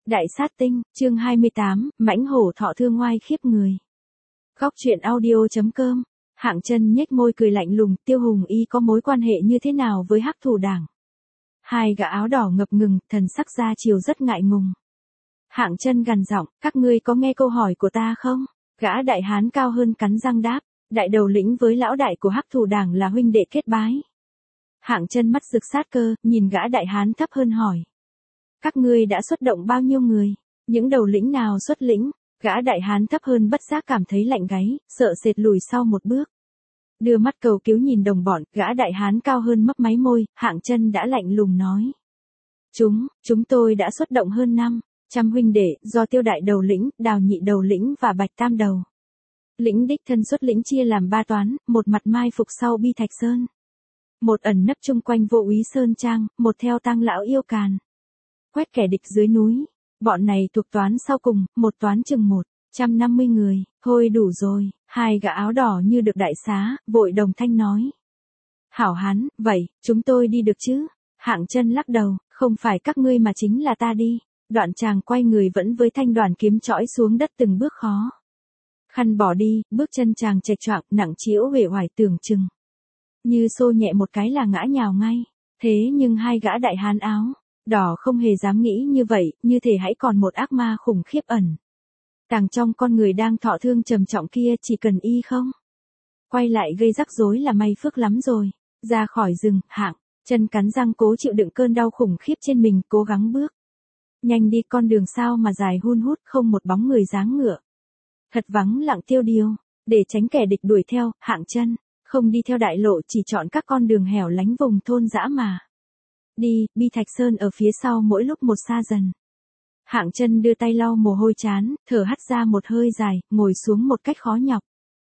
Đại sát tinh, chương 28, mãnh hổ thọ thương ngoai khiếp người. Góc truyện audio.com. Hạng Chân nhếch môi cười lạnh lùng, Tiêu Hùng Y có mối quan hệ như thế nào với Hắc Thủ Đảng? Hai gã áo đỏ ngập ngừng, thần sắc ra chiều rất ngại ngùng. Hạng Chân gằn giọng, các ngươi có nghe câu hỏi của ta không? Gã đại hán cao hơn cắn răng đáp, đại đầu lĩnh với lão đại của Hắc Thủ Đảng là huynh đệ kết bái. Hạng Chân mắt rực sát cơ, nhìn gã đại hán thấp hơn hỏi. Các ngươi đã xuất động bao nhiêu người? Những đầu lĩnh nào xuất lĩnh? Gã đại hán thấp hơn bất giác cảm thấy lạnh gáy, sợ sệt lùi sau một bước. Đưa mắt cầu cứu nhìn đồng bọn, gã đại hán cao hơn mấp máy môi, Hạng Chân đã lạnh lùng nói. Chúng tôi đã xuất động hơn 500 huynh đệ, do Tiêu đại đầu lĩnh, Đào nhị đầu lĩnh và Bạch tam đầu lĩnh đích thân xuất lĩnh chia làm 3 toán, một mặt mai phục sau Bi Thạch Sơn, một ẩn nấp chung quanh Vô Úy Sơn Trang, một theo Tang lão yêu càn quét kẻ địch dưới núi. Bọn này thuộc toán sau cùng, một toán chừng 150 người, thôi đủ rồi. Hai gã áo đỏ như được đại xá, vội đồng thanh nói. Hảo hán, vậy, chúng tôi đi được chứ? Hạng Chân lắc đầu, không phải các ngươi mà chính là ta đi. Đoạn chàng quay người vẫn với thanh đoàn kiếm chõi xuống đất từng bước khó khăn bỏ đi, bước chân chàng chệch choạng, nặng trĩu uể oải tưởng chừng như xô nhẹ một cái là ngã nhào ngay. Thế nhưng hai gã đại hán áo đỏ không hề dám nghĩ như vậy, như thể hãy còn một ác ma khủng khiếp ẩn tàng trong con người đang thọ thương trầm trọng kia, chỉ cần y không quay lại gây rắc rối là may phước lắm rồi. Ra khỏi rừng, Hạng Chân cắn răng cố chịu đựng cơn đau khủng khiếp trên mình, cố gắng bước nhanh đi. Con đường sao mà dài hun hút, không một bóng người dáng ngựa, thật vắng lặng tiêu điều. Để tránh kẻ địch đuổi theo, Hạng Chân không đi theo đại lộ, chỉ chọn các con đường hẻo lánh vùng thôn dã mà đi. Bi Thạch Sơn ở phía sau mỗi lúc một xa dần. Hạng Chân đưa tay lau mồ hôi trán, thở hắt ra một hơi dài, ngồi xuống một cách khó nhọc.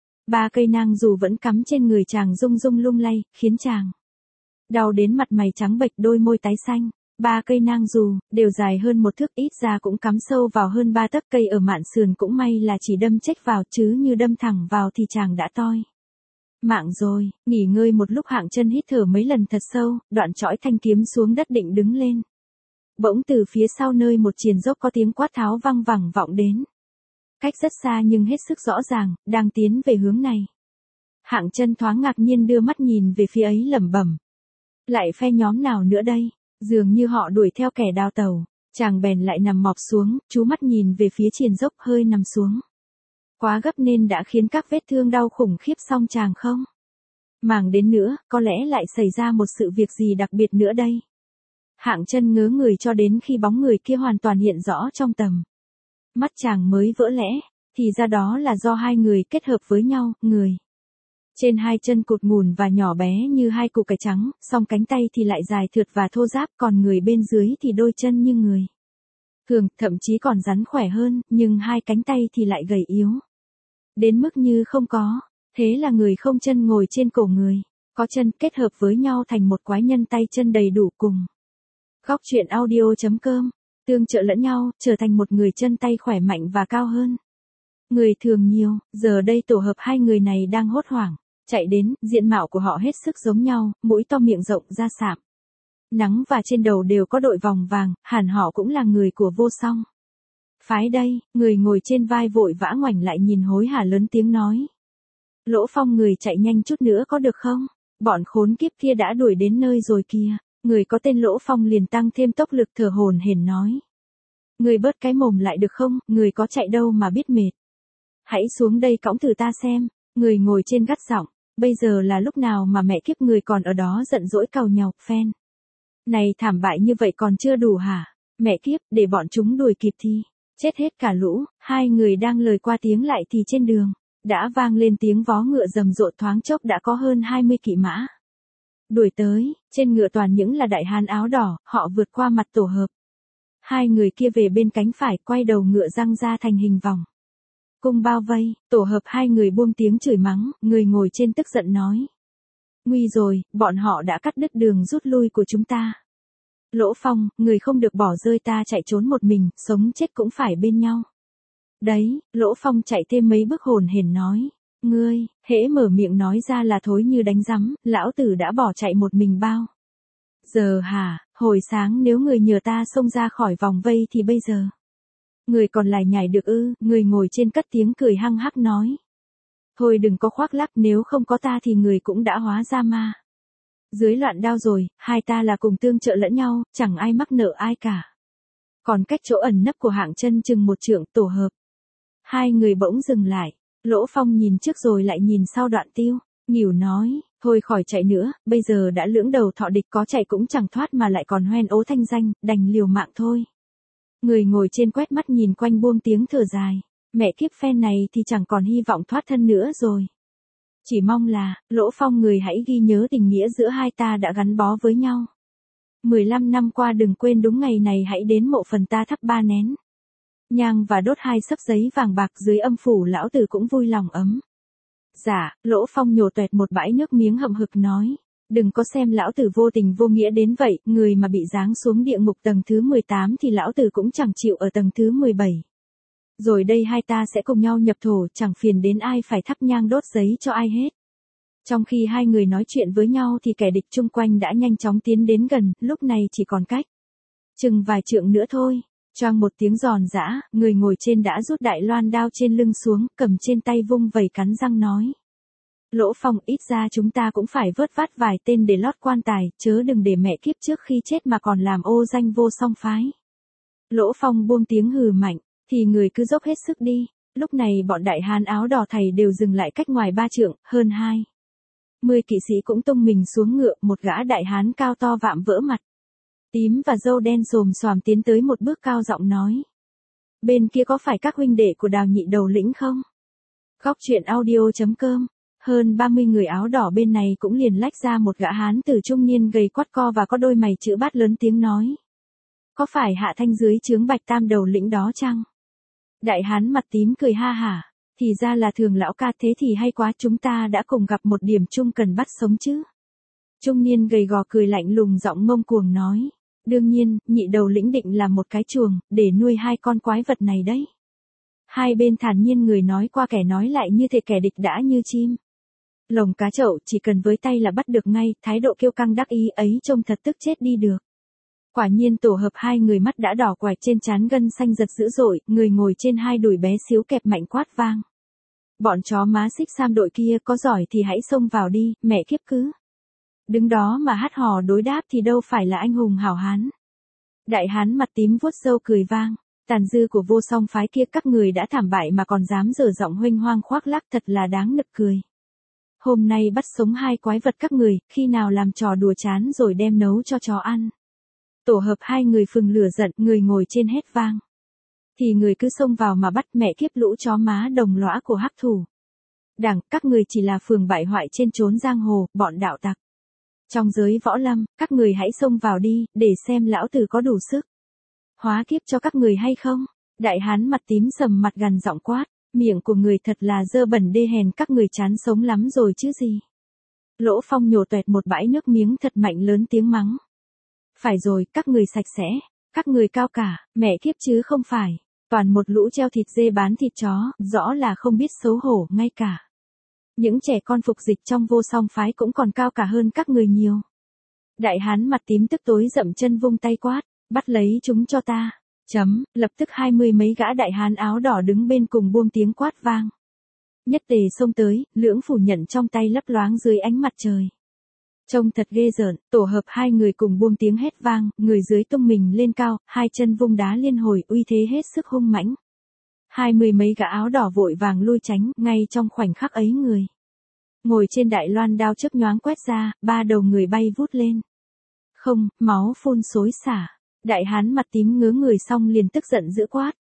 3 cây nang dù vẫn cắm trên người chàng rung rung lung lay, khiến chàng đau đến mặt mày trắng bệch, đôi môi tái xanh. 3 cây nang dù đều dài hơn 1 thước, ít ra cũng cắm sâu vào hơn 3 tấc. Cây ở mạn sườn cũng may là chỉ đâm chếch vào, chứ như đâm thẳng vào thì chàng đã toi mạng rồi. Nghỉ ngơi một lúc, Hạng Chân hít thở mấy lần thật sâu, đoạn chõi thanh kiếm xuống đất định đứng lên. Bỗng từ phía sau nơi một triền dốc có tiếng quát tháo vang vẳng vọng đến. Cách rất xa nhưng hết sức rõ ràng, đang tiến về hướng này. Hạng Chân thoáng ngạc nhiên đưa mắt nhìn về phía ấy, lẩm bẩm. Lại phe nhóm nào nữa đây? Dường như họ đuổi theo kẻ đào tẩu. Chàng bèn lại nằm mọp xuống, chú mắt nhìn về phía triền dốc, hơi nằm xuống quá gấp nên đã khiến các vết thương đau khủng khiếp, song chàng không màng đến nữa, có lẽ lại xảy ra một sự việc gì đặc biệt nữa đây. Hạng Chân ngớ người cho đến khi bóng người kia hoàn toàn hiện rõ trong tầm mắt chàng mới vỡ lẽ, thì ra đó là do hai người kết hợp với nhau. Người trên hai chân cụt ngùn và nhỏ bé như 2 củ cải trắng, song cánh tay thì lại dài thượt và thô ráp, còn người bên dưới thì đôi chân như người thường, thậm chí còn rắn khỏe hơn, nhưng 2 cánh tay thì lại gầy yếu đến mức như không có. Thế là người không chân ngồi trên cổ người có chân, kết hợp với nhau thành một quái nhân tay chân đầy đủ cùng. Góc truyện audio.com. Tương trợ lẫn nhau, trở thành một người chân tay khỏe mạnh và cao hơn người thường nhiều. Giờ đây tổ hợp hai người này đang hốt hoảng chạy đến, diện mạo của họ hết sức giống nhau, mũi to miệng rộng, da sạm nắng và trên đầu đều có đội vòng vàng, hẳn họ cũng là người của Vô Song phái đây. Người ngồi trên vai vội vã ngoảnh lại nhìn hối hả, lớn tiếng nói. Lỗ Phong, người chạy nhanh chút nữa có được không? Bọn khốn kiếp kia đã đuổi đến nơi rồi kìa. Người có tên Lỗ Phong liền tăng thêm tốc lực, thở hổn hển nói. Người bớt cái mồm lại được không? Người có chạy đâu mà biết mệt. Hãy xuống đây cõng thử ta xem. Người ngồi trên gắt giọng. Bây giờ là lúc nào mà mẹ kiếp người còn ở đó giận dỗi càu nhàu phen này thảm bại như vậy còn chưa đủ hả? Mẹ kiếp, để bọn chúng đuổi kịp thì chết hết cả lũ. Hai người đang lời qua tiếng lại thì trên đường đã vang lên tiếng vó ngựa rầm rộ, thoáng chốc đã có hơn 20 kỵ mã đuổi tới. Trên ngựa toàn những là đại hán áo đỏ, họ vượt qua mặt tổ hợp hai người kia về bên cánh phải, quay đầu ngựa răng ra thành hình vòng cung bao vây. Tổ hợp hai người buông tiếng chửi mắng, người ngồi trên tức giận nói. Nguy rồi, bọn họ đã cắt đứt đường rút lui của chúng ta. Lỗ Phong, người không được bỏ rơi ta chạy trốn một mình, sống chết cũng phải bên nhau. Đấy, Lỗ Phong chạy thêm mấy bước hồn hển nói. Ngươi, hễ mở miệng nói ra là thối như đánh rắm, lão tử đã bỏ chạy một mình bao giờ hả? Hồi sáng nếu người nhờ ta xông ra khỏi vòng vây thì bây giờ Người còn lại nhảy được ư? Người ngồi trên cất tiếng cười hăng hắc nói. Thôi đừng có khoác lác, nếu không có ta thì người cũng đã hóa ra ma. Dưới loạn đao rồi, hai ta là cùng tương trợ lẫn nhau, chẳng ai mắc nợ ai cả. Còn cách chỗ ẩn nấp của Hạng Chân chừng một trượng, tổ hợp. Hai người bỗng dừng lại, Lỗ Phong nhìn trước rồi lại nhìn sau Đoạn Tiêu, nghỉu nói, thôi khỏi chạy nữa, bây giờ đã lưỡng đầu thọ địch, có chạy cũng chẳng thoát mà lại còn hoen ố thanh danh, đành liều mạng thôi. Người ngồi trên quét mắt nhìn quanh buông tiếng thở dài, mẹ kiếp phen này thì chẳng còn hy vọng thoát thân nữa rồi. Chỉ mong là, Lỗ Phong người hãy ghi nhớ tình nghĩa giữa hai ta đã gắn bó với nhau. 15 năm qua đừng quên đúng ngày này hãy đến mộ phần ta thắp 3 nén nhang và đốt 2 xấp giấy vàng bạc, dưới âm phủ lão tử cũng vui lòng ấm. Dạ, Lỗ Phong nhổ toẹt một bãi nước miếng hậm hực nói. Đừng có xem lão tử vô tình vô nghĩa đến vậy, người mà bị giáng xuống địa ngục tầng thứ 18 thì lão tử cũng chẳng chịu ở tầng thứ 17. Rồi đây hai ta sẽ cùng nhau nhập thổ, chẳng phiền đến ai phải thắp nhang đốt giấy cho ai hết. Trong khi hai người nói chuyện với nhau thì kẻ địch chung quanh đã nhanh chóng tiến đến gần, lúc này chỉ còn cách chừng vài trượng nữa thôi. Choang một tiếng giòn giã, người ngồi trên đã rút đại loan đao trên lưng xuống, cầm trên tay vung vẩy cắn răng nói. Lỗ Phong, ít ra chúng ta cũng phải vớt vát vài tên để lót quan tài, chớ đừng để mẹ kiếp trước khi chết mà còn làm ô danh vô song phái. Lỗ Phong buông tiếng hừ mạnh, thì người cứ dốc hết sức đi. Lúc này bọn đại hán áo đỏ thầy đều dừng lại cách ngoài 3 trượng, hơn 20 kỵ sĩ cũng tung mình xuống ngựa, một gã đại hán cao to vạm vỡ mặt tím và râu đen xồm xoàm tiến tới một bước cao giọng nói. Bên kia có phải các huynh đệ của Đào nhị đầu lĩnh không? Góc truyện audio.com. Hơn 30 người áo đỏ bên này cũng liền lách ra một gã hán tử trung niên gầy quắt co và có đôi mày chữ bát lớn tiếng nói. Có phải Hạ Thanh dưới trướng Bạch Tam đầu lĩnh đó chăng? Đại hán mặt tím cười ha hả. Thì ra là Thường lão ca, thế thì hay quá, chúng ta đã cùng gặp một điểm chung cần bắt sống chứ. Trung niên gầy gò cười lạnh lùng giọng ngông cuồng nói. Đương nhiên, nhị đầu lĩnh định làm một cái chuồng, để nuôi 2 con quái vật này đấy. Hai bên thản nhiên người nói qua kẻ nói lại như thể kẻ địch đã như chim lồng cá chậu, chỉ cần với tay là bắt được ngay, thái độ kiêu căng đắc ý ấy trông thật tức chết đi được. Quả nhiên tổ hợp hai người mắt đã đỏ quạch, trên trán gân xanh giật dữ dội, người ngồi trên 2 đùi bé xíu kẹp mạnh quát vang. Bọn chó má xích sam đội kia, có giỏi thì hãy xông vào đi, mẹ kiếp cứ đứng đó mà hát hò đối đáp thì đâu phải là anh hùng hảo hán. Đại hán mặt tím vuốt râu cười vang. Tàn dư của vô song phái kia các người đã thảm bại mà còn dám dở giọng huênh hoang khoác lác, thật là đáng nực cười. Hôm nay bắt sống 2 quái vật các người, khi nào làm trò đùa chán rồi đem nấu cho chó ăn. Tổ hợp 2 người phừng lửa giận, người ngồi trên hét vang. Thì người cứ xông vào mà bắt, mẹ kiếp lũ chó má đồng lõa của hắc thủ. Đảng, các người chỉ là phường bại hoại trên chốn giang hồ, bọn đạo tặc. Trong giới võ lâm, các người hãy xông vào đi, để xem lão tử có đủ sức hóa kiếp cho các người hay không. Đại hán mặt tím sầm mặt gằn giọng quát, miệng của người thật là dơ bẩn đê hèn, các người chán sống lắm rồi chứ gì. Lỗ Phong nhổ toẹt một bãi nước miếng thật mạnh, lớn tiếng mắng. Phải rồi, các người sạch sẽ, các người cao cả, mẹ kiếp chứ không phải, toàn một lũ treo thịt dê bán thịt chó, rõ là không biết xấu hổ, ngay cả những trẻ con phục dịch trong vô song phái cũng còn cao cả hơn các người nhiều. Đại hán mặt tím tức tối dậm chân vung tay quát, bắt lấy chúng cho ta. Lập tức 20 mấy gã đại hán áo đỏ đứng bên cùng buông tiếng quát vang. Nhất tề xông tới, lưỡng phủ nhận trong tay lấp loáng dưới ánh mặt trời. Trông thật ghê rợn, tổ hợp 2 người cùng buông tiếng hét vang, người dưới tung mình lên cao, 2 chân vung đá liên hồi, uy thế hết sức hung mãnh. 20 mấy gã áo đỏ vội vàng lui tránh, ngay trong khoảnh khắc ấy người ngồi trên đại loan đao chớp nhoáng quét ra, 3 đầu người bay vút lên. Không, máu phun xối xả. Đại hán mặt tím ngớ người xong liền tức giận dữ quát.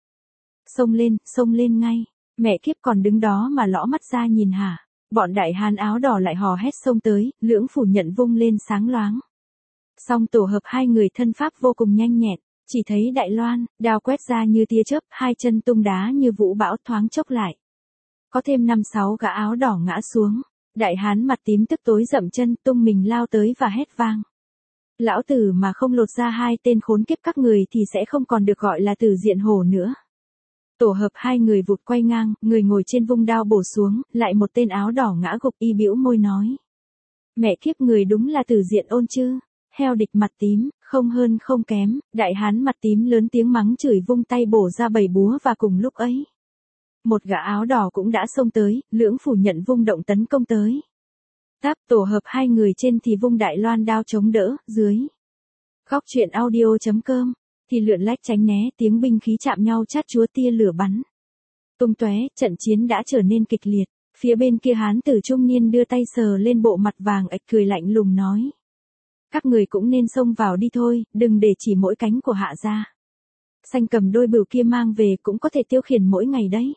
Xông lên ngay. Mẹ kiếp còn đứng đó mà lõ mắt ra nhìn hả. Bọn đại hán áo đỏ lại hò hét xông tới, lưỡng phủ nhận vung lên sáng loáng. Song tổ hợp 2 người thân pháp vô cùng nhanh nhẹn, chỉ thấy đại loan, đao quét ra như tia chớp, 2 chân tung đá như vũ bão, thoáng chốc lại. Có thêm 5-6 gã áo đỏ ngã xuống. Đại hán mặt tím tức tối dậm chân tung mình lao tới và hét vang. Lão tử mà không lột ra 2 tên khốn kiếp các người thì sẽ không còn được gọi là Tử Diện Hổ nữa. Tổ hợp 2 người vụt quay ngang, người ngồi trên vung đao bổ xuống, lại một tên áo đỏ ngã gục, y bĩu môi nói. Mẹ kiếp, người đúng là Tử Diện Ôn chứ. theo địch mặt tím, không hơn không kém, đại hán mặt tím lớn tiếng mắng chửi vung tay bổ ra 7 búa và cùng lúc ấy. Một gã áo đỏ cũng đã xông tới, lưỡng phủ nhận vung động tấn công tới. Táp tổ hợp hai người trên thì vung đại loan đao chống đỡ, dưới. Góc truyện audio.com, thì lượn lách tránh né tiếng binh khí chạm nhau chát chúa tia lửa bắn. Tung tóe, trận chiến đã trở nên kịch liệt, phía bên kia hán tử trung niên đưa tay sờ lên bộ mặt vàng ạch cười lạnh lùng nói. Các người cũng nên xông vào đi thôi, đừng để chỉ mỗi cánh của hạ gia. Xanh cầm đôi bửu kia mang về cũng có thể tiêu khiển mỗi ngày đấy.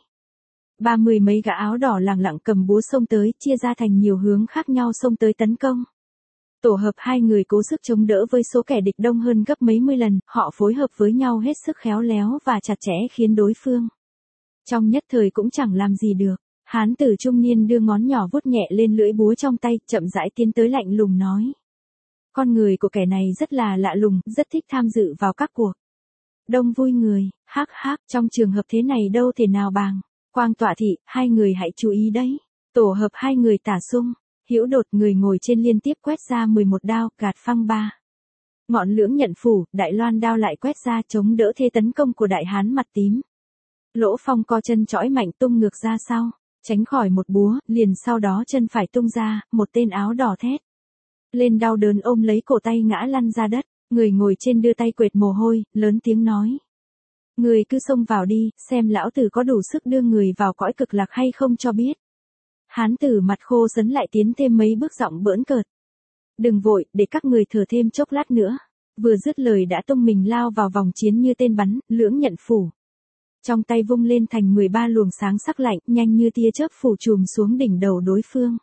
30 mấy gã áo đỏ lẳng lặng cầm búa xông tới, chia ra thành nhiều hướng khác nhau xông tới tấn công. Tổ hợp hai người cố sức chống đỡ với số kẻ địch đông hơn gấp mấy mươi lần, họ phối hợp với nhau hết sức khéo léo và chặt chẽ khiến đối phương. Trong nhất thời cũng chẳng làm gì được, hán tử trung niên đưa ngón nhỏ vuốt nhẹ lên lưỡi búa trong tay, chậm rãi tiến tới lạnh lùng nói. Con người của kẻ này rất là lạ lùng, rất thích tham dự vào các cuộc đông vui người, hắc hắc, trong trường hợp thế này đâu thể nào bằng. Quang tọa thị, hai người hãy chú ý đấy. Tổ hợp hai người tả xung, hữu đột người ngồi trên liên tiếp quét ra 11 đao, gạt phăng 3. Ngọn lưỡng nhận phủ, đại loan đao lại quét ra chống đỡ thế tấn công của đại hán mặt tím. Lỗ Phong co chân chõi mạnh tung ngược ra sau, tránh khỏi một búa, liền sau đó chân phải tung ra, một tên áo đỏ thét lên đau đớn ôm lấy cổ tay ngã lăn ra đất, người ngồi trên đưa tay quệt mồ hôi, lớn tiếng nói. Người cứ xông vào đi, xem lão tử có đủ sức đưa người vào cõi cực lạc hay không cho biết. Hán tử mặt khô sấn lại tiến thêm mấy bước giọng bỡn cợt. Đừng vội, để các người thở thêm chốc lát nữa. Vừa dứt lời đã tung mình lao vào vòng chiến như tên bắn, lưỡng nhận phủ. Trong tay vung lên thành 13 luồng sáng sắc lạnh, nhanh như tia chớp phủ trùm xuống đỉnh đầu đối phương.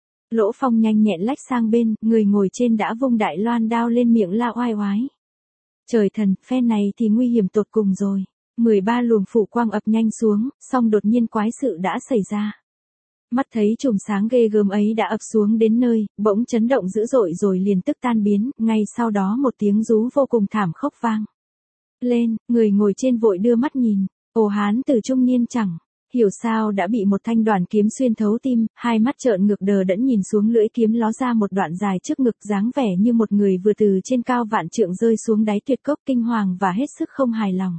Lỗ Phong nhanh nhẹn lách sang bên, người ngồi trên đã vung đại loan đao lên miệng la oai oái. Trời thần, phe này thì nguy hiểm tột cùng rồi. 13 luồng phủ quang ập nhanh xuống, song đột nhiên quái sự đã xảy ra. Mắt thấy chùm sáng ghê gớm ấy đã ập xuống đến nơi, bỗng chấn động dữ dội rồi liền tức tan biến, ngay sau đó một tiếng rú vô cùng thảm khốc vang lên, người ngồi trên vội đưa mắt nhìn, ồ hán tử trung niên chẳng hiểu sao đã bị một thanh đoàn kiếm xuyên thấu tim, hai mắt trợn ngược đờ đẫn nhìn xuống lưỡi kiếm ló ra một đoạn dài trước ngực dáng vẻ như một người vừa từ trên cao vạn trượng rơi xuống đáy tuyệt cốc kinh hoàng và hết sức không hài lòng.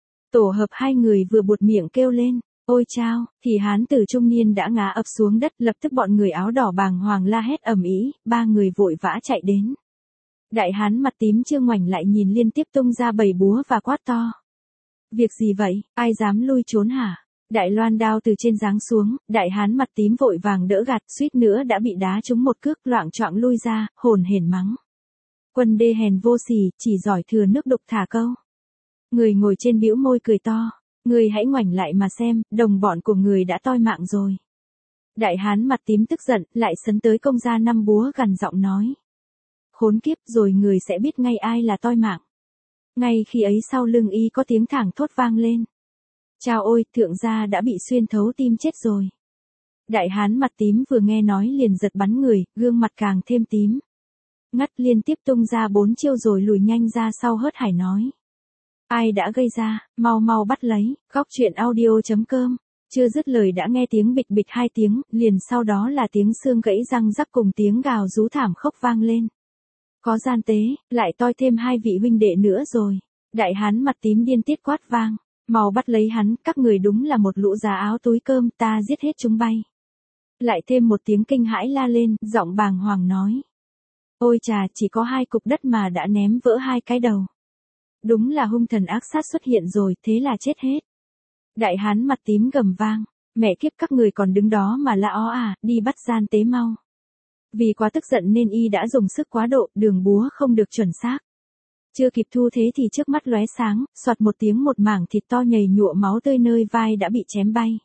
Tổ hợp hai người vừa buột miệng kêu lên, ôi chao, thì hán tử trung niên đã ngã ập xuống đất, lập tức bọn người áo đỏ bàng hoàng la hét ầm ĩ, ba người vội vã chạy đến. Đại hán mặt tím chưa ngoảnh lại nhìn liên tiếp tung ra 7 búa và quát to. Việc gì vậy, ai dám lui trốn hả? Đại loan đao từ trên giáng xuống, đại hán mặt tím vội vàng đỡ gạt, suýt nữa đã bị đá trúng một cước, loạng choạng lui ra, hồn hển mắng. Quân đê hèn vô sỉ, chỉ giỏi thừa nước đục thả câu. Người ngồi trên bĩu môi cười to, người hãy ngoảnh lại mà xem, đồng bọn của người đã toi mạng rồi. Đại hán mặt tím tức giận, lại sấn tới công ra 5 búa gằn giọng nói. Khốn kiếp, rồi người sẽ biết ngay ai là toi mạng. Ngay khi ấy sau lưng y có tiếng thảng thốt vang lên. Chao ôi, thượng gia đã bị xuyên thấu tim chết rồi. Đại hán mặt tím vừa nghe nói liền giật bắn người, gương mặt càng thêm tím. Ngắt liên tiếp tung ra 4 chiêu rồi lùi nhanh ra sau hớt hải nói. Ai đã gây ra, mau mau bắt lấy, góc truyện audio.com. Chưa dứt lời đã nghe tiếng bịch bịch 2 tiếng, liền sau đó là tiếng xương gãy răng rắc cùng tiếng gào rú thảm khốc vang lên. Có gian tế, lại toi thêm 2 vị huynh đệ nữa rồi. Đại hán mặt tím điên tiết quát vang. Mau bắt lấy hắn, các người đúng là một lũ giá áo túi cơm, ta giết hết chúng bay. Lại thêm một tiếng kinh hãi la lên, giọng bàng hoàng nói. Ôi chà, chỉ có 2 cục đất mà đã ném vỡ 2 cái đầu. Đúng là hung thần ác sát xuất hiện rồi, thế là chết hết. Đại hán mặt tím gầm vang, mẹ kiếp các người còn đứng đó mà la ó à, đi bắt gian tế mau. Vì quá tức giận nên y đã dùng sức quá độ, đường búa không được chuẩn xác. Chưa kịp thu thế thì trước mắt lóe sáng, xoạt một tiếng một mảng thịt to nhầy nhụa máu tươi nơi vai đã bị chém bay.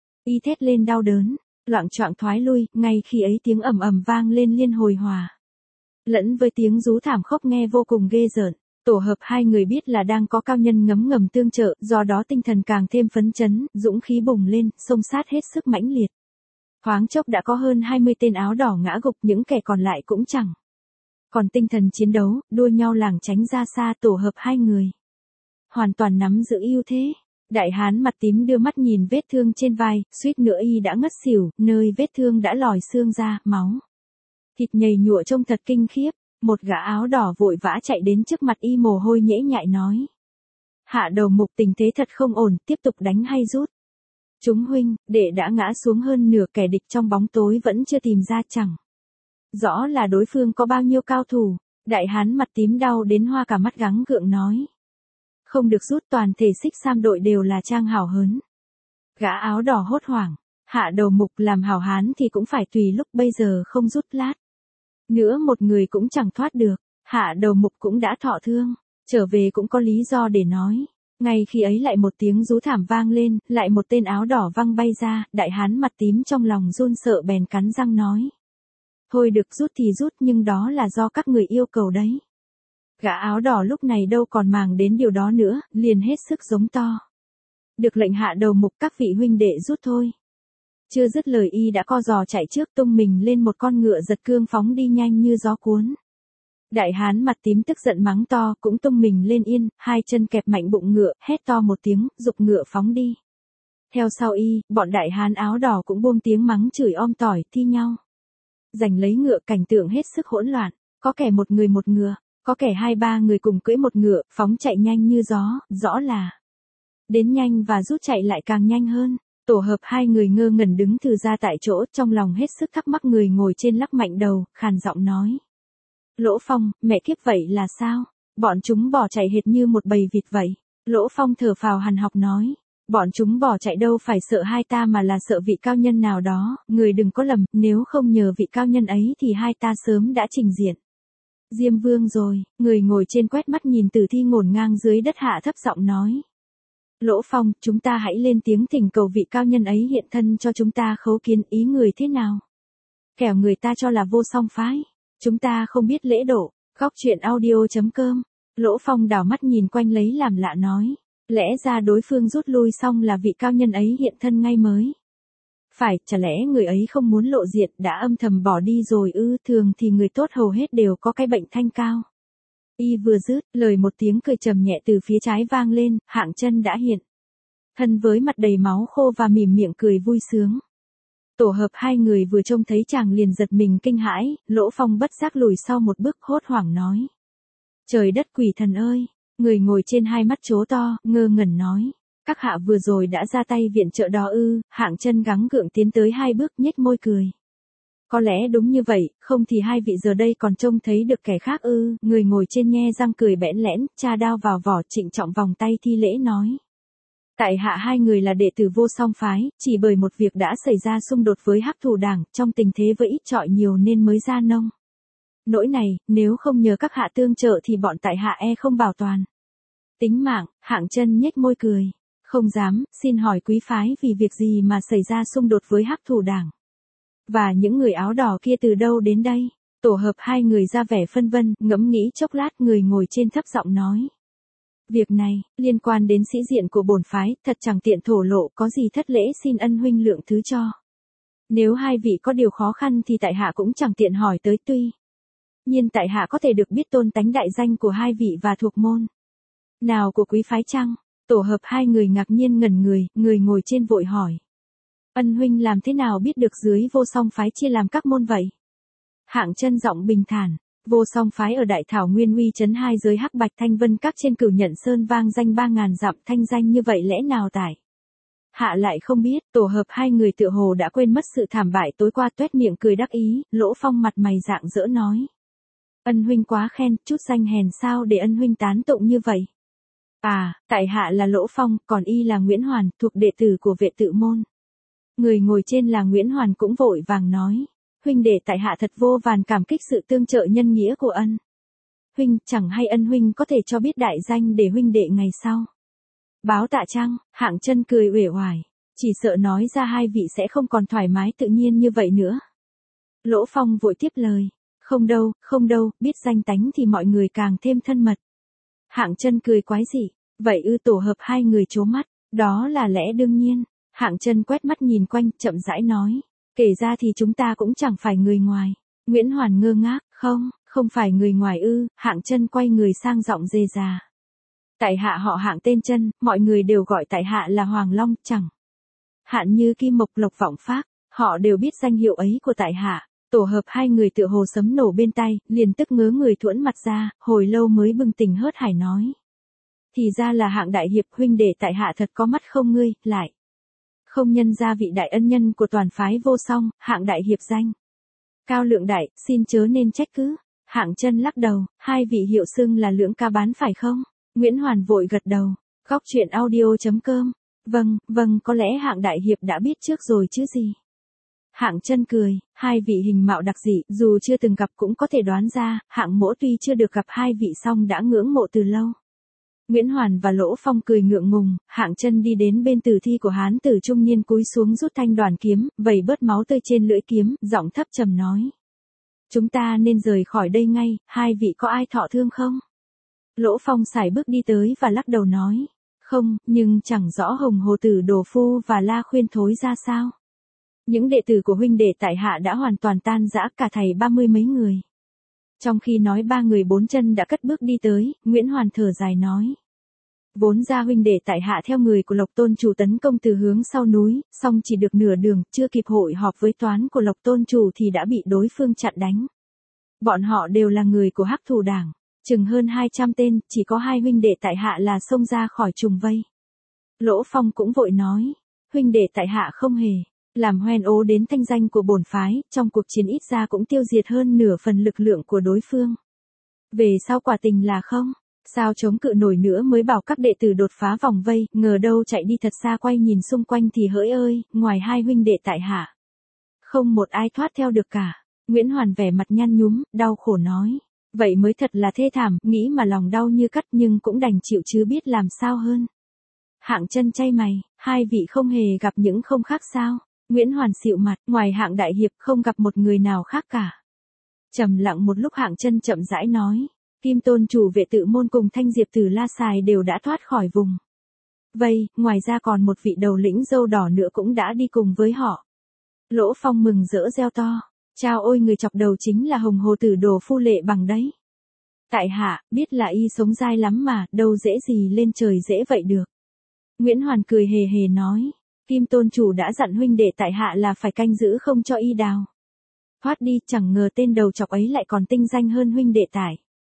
Y thét lên đau đớn, loạng choạng thoái lui, ngay khi ấy tiếng ầm ầm vang lên liên hồi hòa. Lẫn với tiếng rú thảm khốc nghe vô cùng ghê rợn, tổ hợp hai người biết là đang có cao nhân ngấm ngầm tương trợ, do đó tinh thần càng thêm phấn chấn, dũng khí bùng lên, xông sát hết sức mãnh liệt. Thoáng chốc đã có hơn 20 tên áo đỏ ngã gục, những kẻ còn lại cũng chẳng còn tinh thần chiến đấu, đua nhau lảng tránh ra xa. Tổ hợp hai người hoàn toàn nắm giữ ưu thế. Đại hán mặt tím đưa mắt nhìn vết thương trên vai, suýt nữa y đã ngất xỉu, nơi vết thương đã lòi xương ra, máu thịt nhầy nhụa trông thật kinh khiếp. Một gã áo đỏ vội vã chạy đến trước mặt y mồ hôi nhễ nhại nói. Hạ đầu mục, tình thế thật không ổn, tiếp tục đánh hay rút? Chúng huynh, đệ đã ngã xuống hơn nửa, kẻ địch trong bóng tối vẫn chưa tìm ra, chẳng rõ là đối phương có bao nhiêu cao thủ. Đại hán mặt tím đau đến hoa cả mắt gắng gượng nói. Không được rút, toàn thể Xích Sam đội đều là trang hảo hớn. Gã áo đỏ hốt hoảng. Hạ đầu mục, làm hảo hán thì cũng phải tùy lúc, bây giờ không rút lát nữa một người cũng chẳng thoát được. Hạ đầu mục cũng đã thọ thương, trở về cũng có lý do để nói. Ngay khi ấy lại một tiếng rú thảm vang lên, lại một tên áo đỏ văng bay ra, đại hán mặt tím trong lòng run sợ bèn cắn răng nói. Thôi được, rút thì rút, nhưng đó là do các người yêu cầu đấy. Gã áo đỏ lúc này đâu còn màng đến điều đó nữa, liền hết sức giống to. Được lệnh hạ đầu mục, các vị huynh đệ rút thôi. Chưa dứt lời y đã co giò chạy trước, tung mình lên một con ngựa giật cương phóng đi nhanh như gió cuốn. Đại hán mặt tím tức giận mắng to, cũng tung mình lên yên, hai chân kẹp mạnh bụng ngựa, hét to một tiếng, giục ngựa phóng đi. Theo sau y, bọn đại hán áo đỏ cũng buông tiếng mắng chửi om tỏi, thi nhau giành lấy ngựa, cảnh tượng hết sức hỗn loạn, có kẻ một người một ngựa, có kẻ hai ba người cùng cưỡi một ngựa, phóng chạy nhanh như gió, rõ là đến nhanh và rút chạy lại càng nhanh hơn. Tổ hợp hai người ngơ ngẩn đứng thừ ra tại chỗ, trong lòng hết sức thắc mắc. Người ngồi trên lắc mạnh đầu, khàn giọng nói. Lỗ Phong, mẹ kiếp, vậy là sao? Bọn chúng bỏ chạy hệt như một bầy vịt vậy. Lỗ Phong thở phào hằn học nói. Bọn chúng bỏ chạy đâu phải sợ hai ta mà là sợ vị cao nhân nào đó, người đừng có lầm, nếu không nhờ vị cao nhân ấy thì hai ta sớm đã trình diện Diêm Vương rồi. Người ngồi trên quét mắt nhìn tử thi ngổn ngang dưới đất, hạ thấp giọng nói. Lỗ Phong, chúng ta hãy lên tiếng thỉnh cầu vị cao nhân ấy hiện thân cho chúng ta khấu kiến, ý người thế nào? Kẻo người ta cho là vô song phái. Chúng ta không biết lễ độ. Góc truyện audio.com. Lỗ Phong đảo mắt nhìn quanh lấy làm lạ nói. Lẽ ra đối phương rút lui xong là vị cao nhân ấy hiện thân ngay mới phải, chả lẽ người ấy không muốn lộ diện, đã âm thầm bỏ đi rồi ư? Thường thì người tốt hầu hết đều có cái bệnh thanh cao. Y vừa dứt lời, một tiếng cười trầm nhẹ từ phía trái vang lên, Hạng Chân đã hiện thân với mặt đầy máu khô và mỉm miệng cười vui sướng. Tổ hợp hai người vừa trông thấy chàng liền giật mình kinh hãi, Lỗ Phong bất giác lùi sau một bước, hốt hoảng nói. Trời đất quỷ thần ơi! Người ngồi trên hai mắt trố to, ngơ ngẩn nói. Các hạ vừa rồi đã ra tay viện trợ đó ư? Hạng Chân gắng gượng tiến tới hai bước, nhếch môi cười. Có lẽ đúng như vậy, không thì hai vị giờ đây còn trông thấy được kẻ khác ư? Người ngồi trên nhe răng cười bẽn lẽn, tra đao vào vỏ, trịnh trọng vòng tay thi lễ nói. Tại hạ hai người là đệ tử Vô Song phái, chỉ bởi một việc đã xảy ra xung đột với Hắc Thủ Đảng, trong tình thế với ít trọi nhiều nên mới ra nông nỗi này, nếu không nhờ các hạ tương trợ thì bọn tại hạ không bảo toàn tính mạng. Hạng Chân nhếch môi cười. Không dám, xin hỏi quý phái vì việc gì mà xảy ra xung đột với Hắc Thủ Đảng? Và những người áo đỏ kia từ đâu đến đây? Tổ hợp hai người ra vẻ phân vân, ngẫm nghĩ chốc lát, người ngồi trên thấp giọng nói. Việc này, liên quan đến sĩ diện của bổn phái, thật chẳng tiện thổ lộ, có gì thất lễ xin ân huynh lượng thứ cho. Nếu hai vị có điều khó khăn thì tại hạ cũng chẳng tiện hỏi tới, tuy nhiên tại hạ có thể được biết tôn tánh đại danh của hai vị và thuộc môn nào của quý phái chăng? Tổ hợp hai người ngạc nhiên ngẩn người, người ngồi trên vội hỏi. Ân huynh làm thế nào biết được dưới Vô Song phái chia làm các môn vậy? Hạng Chân giọng bình thản. Vô Song phái ở Đại Thảo Nguyên uy chấn hai giới Hắc Bạch Thanh Vân các trên Cửu Nhận Sơn vang danh 3000 dặm, thanh danh như vậy lẽ nào tại hạ lại không biết? Tổ hợp hai người tựa hồ đã quên mất sự thảm bại tối qua, tuét miệng cười đắc ý. Lỗ Phong mặt mày rạng rỡ nói. Ân huynh quá khen, chút danh hèn sao để ân huynh tán tụng như vậy? À, tại hạ là Lỗ Phong, còn y là Nguyễn Hoàn, thuộc đệ tử của Vệ Tự môn. Người ngồi trên là Nguyễn Hoàn cũng vội vàng nói. Huynh đệ tại hạ thật vô vàn cảm kích sự tương trợ nhân nghĩa của ân huynh, chẳng hay ân huynh có thể cho biết đại danh để huynh đệ ngày sau báo tạ chăng? Hạng Chân cười uể oải, chỉ sợ nói ra hai vị sẽ không còn thoải mái tự nhiên như vậy nữa. Lỗ Phong vội tiếp lời. Không đâu, biết danh tánh thì mọi người càng thêm thân mật. Hạng Chân cười quái dị. Vậy ư? Tổ hợp hai người trố mắt. Đó là lẽ đương nhiên. Hạng Chân quét mắt nhìn quanh, chậm rãi nói. Kể ra thì chúng ta cũng chẳng phải người ngoài. Nguyễn Hoàn ngơ ngác. Không phải người ngoài ư? Hạng Chân quay người sang giọng dề già. Tại hạ họ Hạng tên Chân, mọi người đều gọi tại hạ là Hoàng Long, chẳng hạn như Kim Mộc Lộc Vọng Phác, họ đều biết danh hiệu ấy của tại hạ. Tổ hợp hai người tựa hồ sấm nổ bên tai, liền tức ngớ người thuẫn mặt ra, hồi lâu mới bừng tỉnh hớt hải nói. Thì ra là Hạng đại hiệp, huynh đệ tại hạ thật có mắt không ngươi, lại. Không nhân ra vị đại ân nhân của toàn phái vô song, Hạng đại hiệp danh. Cao lượng đại, xin chớ nên trách cứ. Hạng Chân lắc đầu, hai vị hiệu xưng là Lưỡng ca bán phải không? Nguyễn Hoàn vội gật đầu. Góc truyện audio.com. Vâng, có lẽ Hạng đại hiệp đã biết trước rồi chứ gì. Hạng Chân cười, hai vị hình mạo đặc dị, dù chưa từng gặp cũng có thể đoán ra, Hạng mỗ tuy chưa được gặp hai vị song đã ngưỡng mộ từ lâu. Nguyễn Hoàn và Lỗ Phong cười ngượng ngùng, Hạng Chân đi đến bên tử thi của hán tử trung niên cúi xuống rút thanh đoàn kiếm, vẩy bớt máu tươi trên lưỡi kiếm, giọng thấp trầm nói. Chúng ta nên rời khỏi đây ngay, hai vị có ai thọ thương không? Lỗ Phong sải bước đi tới và lắc đầu nói. Không, nhưng chẳng rõ Hồng Hồ Tử Đồ Phu và La Khuyên Thối ra sao. Những đệ tử của huynh đệ tại hạ đã hoàn toàn tan rã, cả thầy 30 mấy người. Trong khi nói ba người bốn chân đã cất bước đi tới, Nguyễn Hoàn thở dài nói. Vốn ra huynh đệ tại hạ theo người của Lộc Tôn Chủ tấn công từ hướng sau núi, song chỉ được nửa đường, chưa kịp hội họp với toán của Lộc Tôn Chủ thì đã bị đối phương chặn đánh. Bọn họ đều là người của Hắc Thù Đảng, chừng hơn 200 tên, chỉ có hai huynh đệ tại hạ là xông ra khỏi trùng vây. Lỗ Phong cũng vội nói, huynh đệ tại hạ không hề làm hoen ố đến thanh danh của bổn phái, trong cuộc chiến ít ra cũng tiêu diệt hơn nửa phần lực lượng của đối phương. Về sau quả tình là không, sao chống cự nổi nữa mới bảo các đệ tử đột phá vòng vây, ngờ đâu chạy đi thật xa, quay nhìn xung quanh thì hỡi ơi, ngoài hai huynh đệ tại hạ, không một ai thoát theo được cả. Nguyễn Hoàn vẻ mặt nhăn nhúm, đau khổ nói, vậy mới thật là thê thảm, nghĩ mà lòng đau như cắt nhưng cũng đành chịu chứ biết làm sao hơn. Hạng Chân chay mày, hai vị không hề gặp những không khác sao? Nguyễn Hoàn xịu mặt, ngoài Hạng đại hiệp không gặp một người nào khác cả. Trầm lặng một lúc Hạng Chân chậm rãi nói, Kim Tôn Chủ Vệ Tự Môn cùng Thanh Diệp Tử La Sài đều đã thoát khỏi vùng vây, ngoài ra còn một vị đầu lĩnh râu đỏ nữa cũng đã đi cùng với họ. Lỗ Phong mừng rỡ reo to, chao ôi, người chọc đầu chính là Hồng Hồ Tử Đồ Phu Lệ Bằng đấy. Tại hạ, biết là y sống dai lắm mà, đâu dễ gì lên trời dễ vậy được. Nguyễn Hoàn cười hề hề nói, Kim Tôn Chủ đã dặn huynh đệ tại hạ là phải canh giữ không cho y đào thoát đi, chẳng ngờ tên đầu chọc ấy lại còn tinh danh hơn huynh đệ tại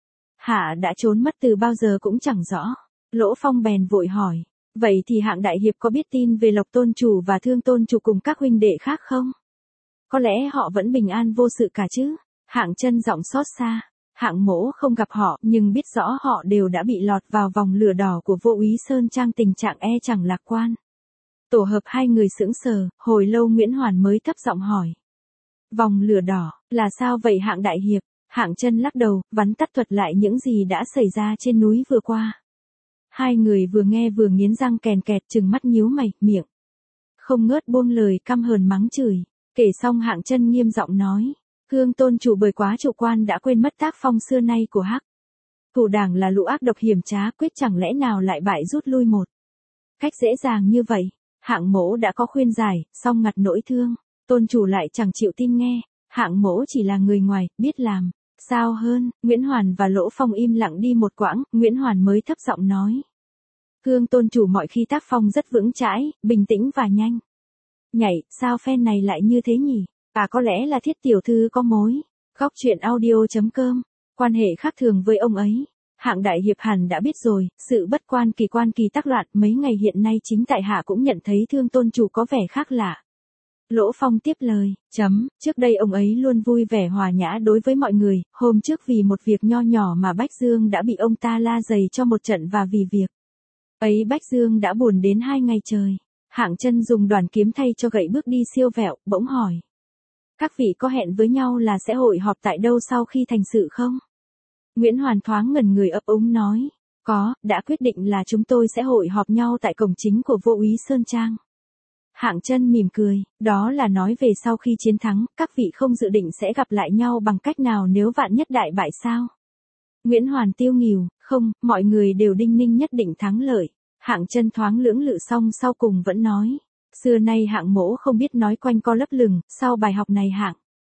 hạ đã trốn mất từ bao giờ cũng chẳng rõ. Lỗ Phong bèn vội hỏi, vậy thì Hạng đại hiệp có biết tin về Lộc Tôn Chủ và Thương Tôn Chủ cùng các huynh đệ khác không? Có lẽ họ vẫn bình an vô sự cả chứ? Hạng Chân giọng xót xa, Hạng mỗ không gặp họ, nhưng biết rõ họ đều đã bị lọt vào vòng lửa đỏ của Vô Úy Sơn Trang, tình trạng e chẳng lạc quan. Tổ hợp hai người sững sờ, hồi lâu Nguyễn Hoàn mới thấp giọng hỏi. Vòng lửa đỏ, là sao vậy Hạng đại hiệp? Hạng Chân lắc đầu, vắn tắt thuật lại những gì đã xảy ra trên núi vừa qua. Hai người vừa nghe vừa nghiến răng kèn kẹt, trừng mắt nhíu mày, miệng không ngớt buông lời căm hờn mắng chửi. Kể xong Hạng Chân nghiêm giọng nói, Thương Tôn Chủ bởi quá chủ quan đã quên mất tác phong xưa nay của Hắc Thù Đảng là lũ ác độc hiểm trá, quyết chẳng lẽ nào lại bại rút lui một cách dễ dàng như vậy. Hạng mỗ đã có khuyên giải, song ngặt nỗi Thương Tôn Chủ lại chẳng chịu tin nghe. Hạng mỗ chỉ là người ngoài, biết làm sao hơn. Nguyễn Hoàn và Lỗ Phong im lặng đi một quãng, Nguyễn Hoàn mới thấp giọng nói, Thương Tôn Chủ mọi khi tác phong rất vững chãi, bình tĩnh và nhanh nhảy, sao phen này lại như thế nhỉ? À, có lẽ là Thiết tiểu thư có mối. Góc truyện audio.com. Quan hệ khác thường với ông ấy. Hạng đại hiệp hẳn đã biết rồi, sự bất quan kỳ tắc loạn mấy ngày hiện nay chính tại hạ cũng nhận thấy Thương Tôn Chủ có vẻ khác lạ. Lỗ Phong tiếp lời, trước đây ông ấy luôn vui vẻ hòa nhã đối với mọi người, hôm trước vì một việc nho nhỏ mà Bách Dương đã bị ông ta la dày cho một trận, và vì việc ấy Bách Dương đã buồn đến 2 ngày trời. Hạng Chân dùng đoàn kiếm thay cho gậy bước đi siêu vẹo, bỗng hỏi, các vị có hẹn với nhau là sẽ hội họp tại đâu sau khi thành sự không? Nguyễn Hoàn thoáng ngẩn người ấp úng nói, có, đã quyết định là chúng tôi sẽ hội họp nhau tại cổng chính của Vô Úy Sơn Trang. Hạng Chân mỉm cười, đó là nói về sau khi chiến thắng, các vị không dự định sẽ gặp lại nhau bằng cách nào nếu vạn nhất đại bại sao? Nguyễn Hoàn tiêu nghỉu, không, mọi người đều đinh ninh nhất định thắng lợi. Hạng Chân thoáng lưỡng lự xong sau cùng vẫn nói, xưa nay Hạng mỗ không biết nói quanh co lấp lửng, sau bài học này Hạng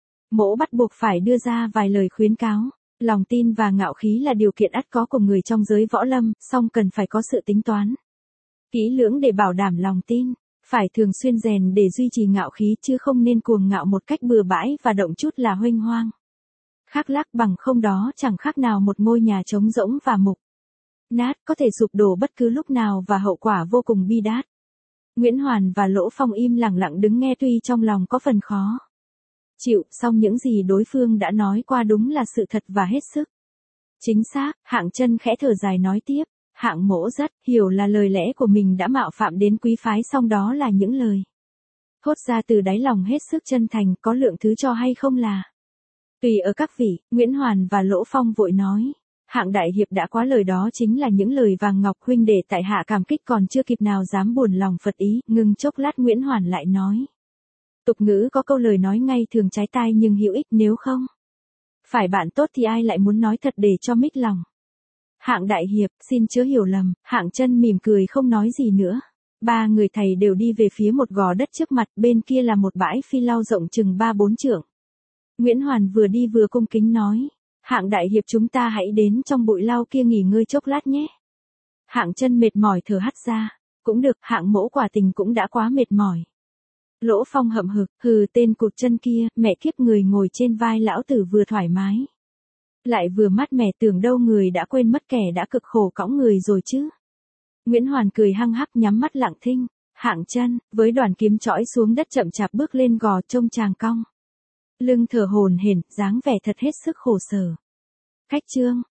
mỗ bắt buộc phải đưa ra vài lời khuyến cáo. Lòng tin và ngạo khí là điều kiện ắt có của người trong giới võ lâm, song cần phải có sự tính toán kỹ lưỡng để bảo đảm lòng tin. Phải thường xuyên rèn để duy trì ngạo khí chứ không nên cuồng ngạo một cách bừa bãi và động chút là huênh hoang. Khắc lác bằng không đó chẳng khác nào một ngôi nhà trống rỗng và mục nát có thể sụp đổ bất cứ lúc nào và hậu quả vô cùng bi đát. Nguyễn Hoàn và Lỗ Phong im lặng lặng đứng nghe tuy trong lòng có phần khó chịu, song những gì đối phương đã nói qua đúng là sự thật và hết sức chính xác. Hạng Chân khẽ thở dài nói tiếp, Hạng Mỗ rất hiểu là lời lẽ của mình đã mạo phạm đến quý phái, song đó là những lời thốt ra từ đáy lòng hết sức chân thành, có lượng thứ cho hay không là tùy ở các vị. Nguyễn Hoàn và Lỗ Phong vội nói, Hạng đại hiệp đã quá lời, đó chính là những lời vàng ngọc, huynh để tại hạ cảm kích còn chưa kịp nào dám buồn lòng phật ý. Ngừng chốc lát Nguyễn Hoàn lại nói, tục ngữ có câu lời nói ngay thường trái tai nhưng hữu ích, nếu không phải bạn tốt thì ai lại muốn nói thật để cho mích lòng. Hạng đại hiệp, xin chớ hiểu lầm. Hạng Chân mỉm cười không nói gì nữa. Ba người thầy đều đi về phía một gò đất trước mặt, bên kia là một bãi phi lao rộng chừng 3-4 trượng. Nguyễn Hoàn vừa đi vừa cung kính nói, Hạng đại hiệp, chúng ta hãy đến trong bụi lau kia nghỉ ngơi chốc lát nhé. Hạng Chân mệt mỏi thở hắt ra, cũng được, Hạng mỗ quả tình cũng đã quá mệt mỏi. Lỗ Phong hậm hực, hừ, tên cụt chân kia, mẹ kiếp, người ngồi trên vai lão tử vừa thoải mái lại vừa mát mẻ, tưởng đâu người đã quên mất kẻ đã cực khổ cõng người rồi chứ. Nguyễn Hoàn cười hăng hắc nhắm mắt lặng thinh. Hạng Chân với đoàn kiếm chõi xuống đất chậm chạp bước lên gò, trông chàng cong lưng thở hổn hển, dáng vẻ thật hết sức khổ sở. Khách chương